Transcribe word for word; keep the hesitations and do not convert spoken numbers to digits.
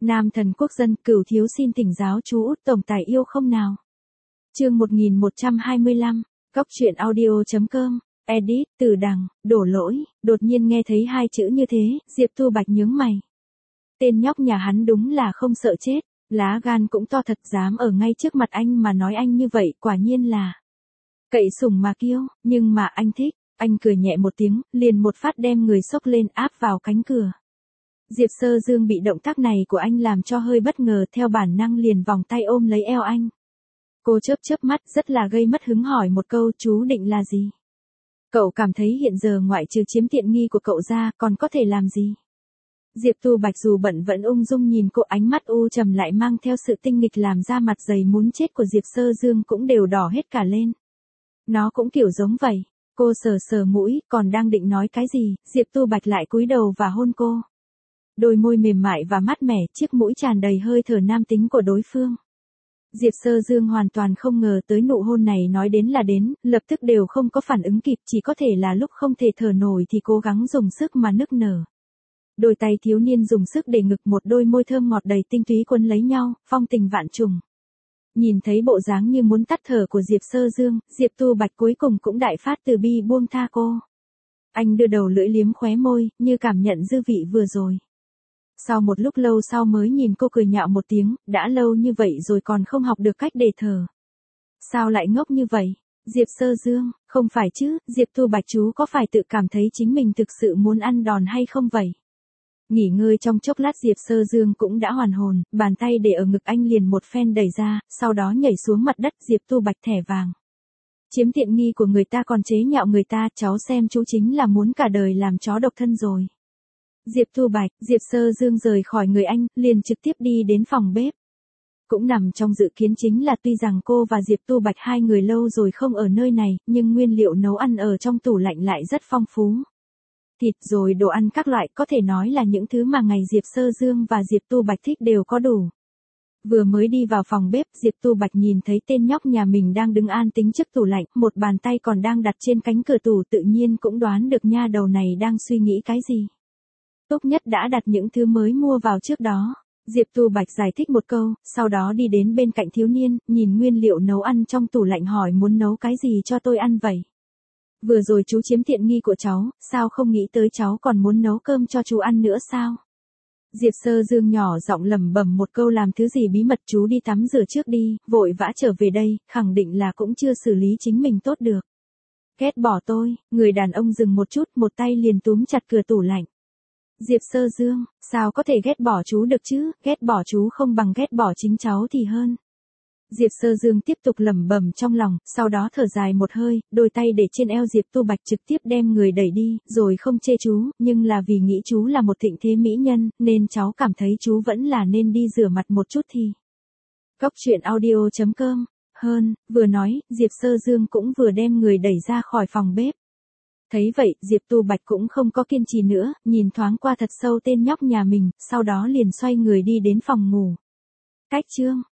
Nam thần quốc dân, Cửu thiếu xin thỉnh giáo chú Út tổng tài yêu không nào. Chương một nghìn một trăm hai mươi lăm, Góc truyện audio chấm com, edit, Từ Đằng, đổ lỗi, đột nhiên nghe thấy hai chữ như thế, Diệp Tu Bạch nhướng mày. Tên nhóc nhà hắn đúng là không sợ chết, lá gan cũng to thật, dám ở ngay trước mặt anh mà nói anh như vậy, quả nhiên là cậy sủng mà kiêu, nhưng mà anh thích. Anh cười nhẹ một tiếng, liền một phát đem người xốc lên áp vào cánh cửa. Diệp Sơ Dương bị động tác này của anh làm cho hơi bất ngờ, theo bản năng liền vòng tay ôm lấy eo anh. Cô chớp chớp mắt, rất là gây mất hứng hỏi một câu, chú định là gì? Cậu cảm thấy hiện giờ ngoại trừ chiếm tiện nghi của cậu ra, còn có thể làm gì? Diệp Tu Bạch dù bận vẫn ung dung nhìn cô, ánh mắt u trầm lại mang theo sự tinh nghịch làm ra mặt dày muốn chết của Diệp Sơ Dương cũng đều đỏ hết cả lên. Nó cũng kiểu giống vậy. Cô sờ sờ mũi, còn đang định nói cái gì, Diệp Tu Bạch lại cúi đầu và hôn cô. Đôi môi mềm mại và mát mẻ, chiếc mũi tràn đầy hơi thở nam tính của đối phương. Diệp Sơ Dương hoàn toàn không ngờ tới nụ hôn này nói đến là đến, lập tức đều không có phản ứng kịp, chỉ có thể là lúc không thể thở nổi thì cố gắng dùng sức mà nức nở. Đôi tay thiếu niên dùng sức để ngực một đôi môi thơm ngọt đầy tinh túy quấn lấy nhau, phong tình vạn trùng. Nhìn thấy bộ dáng như muốn tắt thở của Diệp Sơ Dương, Diệp Tu Bạch cuối cùng cũng đại phát từ bi buông tha cô. Anh đưa đầu lưỡi liếm khóe môi, như cảm nhận dư vị vừa rồi. Sau một lúc lâu sau mới nhìn cô cười nhạo một tiếng, đã lâu như vậy rồi còn không học được cách để thở. Sao lại ngốc như vậy? Diệp Sơ Dương, không phải chứ, Diệp Tu Bạch chú có phải tự cảm thấy chính mình thực sự muốn ăn đòn hay không vậy? Nghỉ ngơi trong chốc lát Diệp Sơ Dương cũng đã hoàn hồn, bàn tay để ở ngực anh liền một phen đẩy ra, sau đó nhảy xuống mặt đất. Diệp Tu Bạch thẻ vàng. Chiếm tiện nghi của người ta còn chế nhạo người ta, cháu xem chú chính là muốn cả đời làm chó độc thân rồi. Diệp Tu Bạch, Diệp Sơ Dương rời khỏi người anh, liền trực tiếp đi đến phòng bếp. Cũng nằm trong dự kiến chính là tuy rằng cô và Diệp Tu Bạch hai người lâu rồi không ở nơi này, nhưng nguyên liệu nấu ăn ở trong tủ lạnh lại rất phong phú. Thịt rồi đồ ăn các loại, có thể nói là những thứ mà ngày Diệp Sơ Dương và Diệp Tu Bạch thích đều có đủ. Vừa mới đi vào phòng bếp, Diệp Tu Bạch nhìn thấy tên nhóc nhà mình đang đứng an tĩnh trước tủ lạnh, một bàn tay còn đang đặt trên cánh cửa tủ, tự nhiên cũng đoán được nha đầu này đang suy nghĩ cái gì. Tốt nhất đã đặt những thứ mới mua vào trước đó. Diệp Tu Bạch giải thích một câu, sau đó đi đến bên cạnh thiếu niên, nhìn nguyên liệu nấu ăn trong tủ lạnh hỏi muốn nấu cái gì cho tôi ăn vậy. Vừa rồi chú chiếm tiện nghi của cháu, sao không nghĩ tới cháu còn muốn nấu cơm cho chú ăn nữa sao? Diệp Sơ Dương nhỏ giọng lẩm bẩm một câu, làm thứ gì bí mật, chú đi tắm rửa trước đi, vội vã trở về đây, khẳng định là cũng chưa xử lý chính mình tốt được. Ghét bỏ tôi, người đàn ông dừng một chút, một tay liền túm chặt cửa tủ lạnh. Diệp Sơ Dương, sao có thể ghét bỏ chú được chứ, ghét bỏ chú không bằng ghét bỏ chính cháu thì hơn. Diệp Sơ Dương tiếp tục lẩm bẩm trong lòng, sau đó thở dài một hơi, đôi tay để trên eo Diệp Tu Bạch trực tiếp đem người đẩy đi, rồi không chê chú, nhưng là vì nghĩ chú là một thịnh thế mỹ nhân, nên cháu cảm thấy chú vẫn là nên đi rửa mặt một chút thì. Góc truyện audio chấm com, hơn, vừa nói, Diệp Sơ Dương cũng vừa đem người đẩy ra khỏi phòng bếp. Thấy vậy, Diệp Tu Bạch cũng không có kiên trì nữa, nhìn thoáng qua thật sâu tên nhóc nhà mình, sau đó liền xoay người đi đến phòng ngủ. Cách chương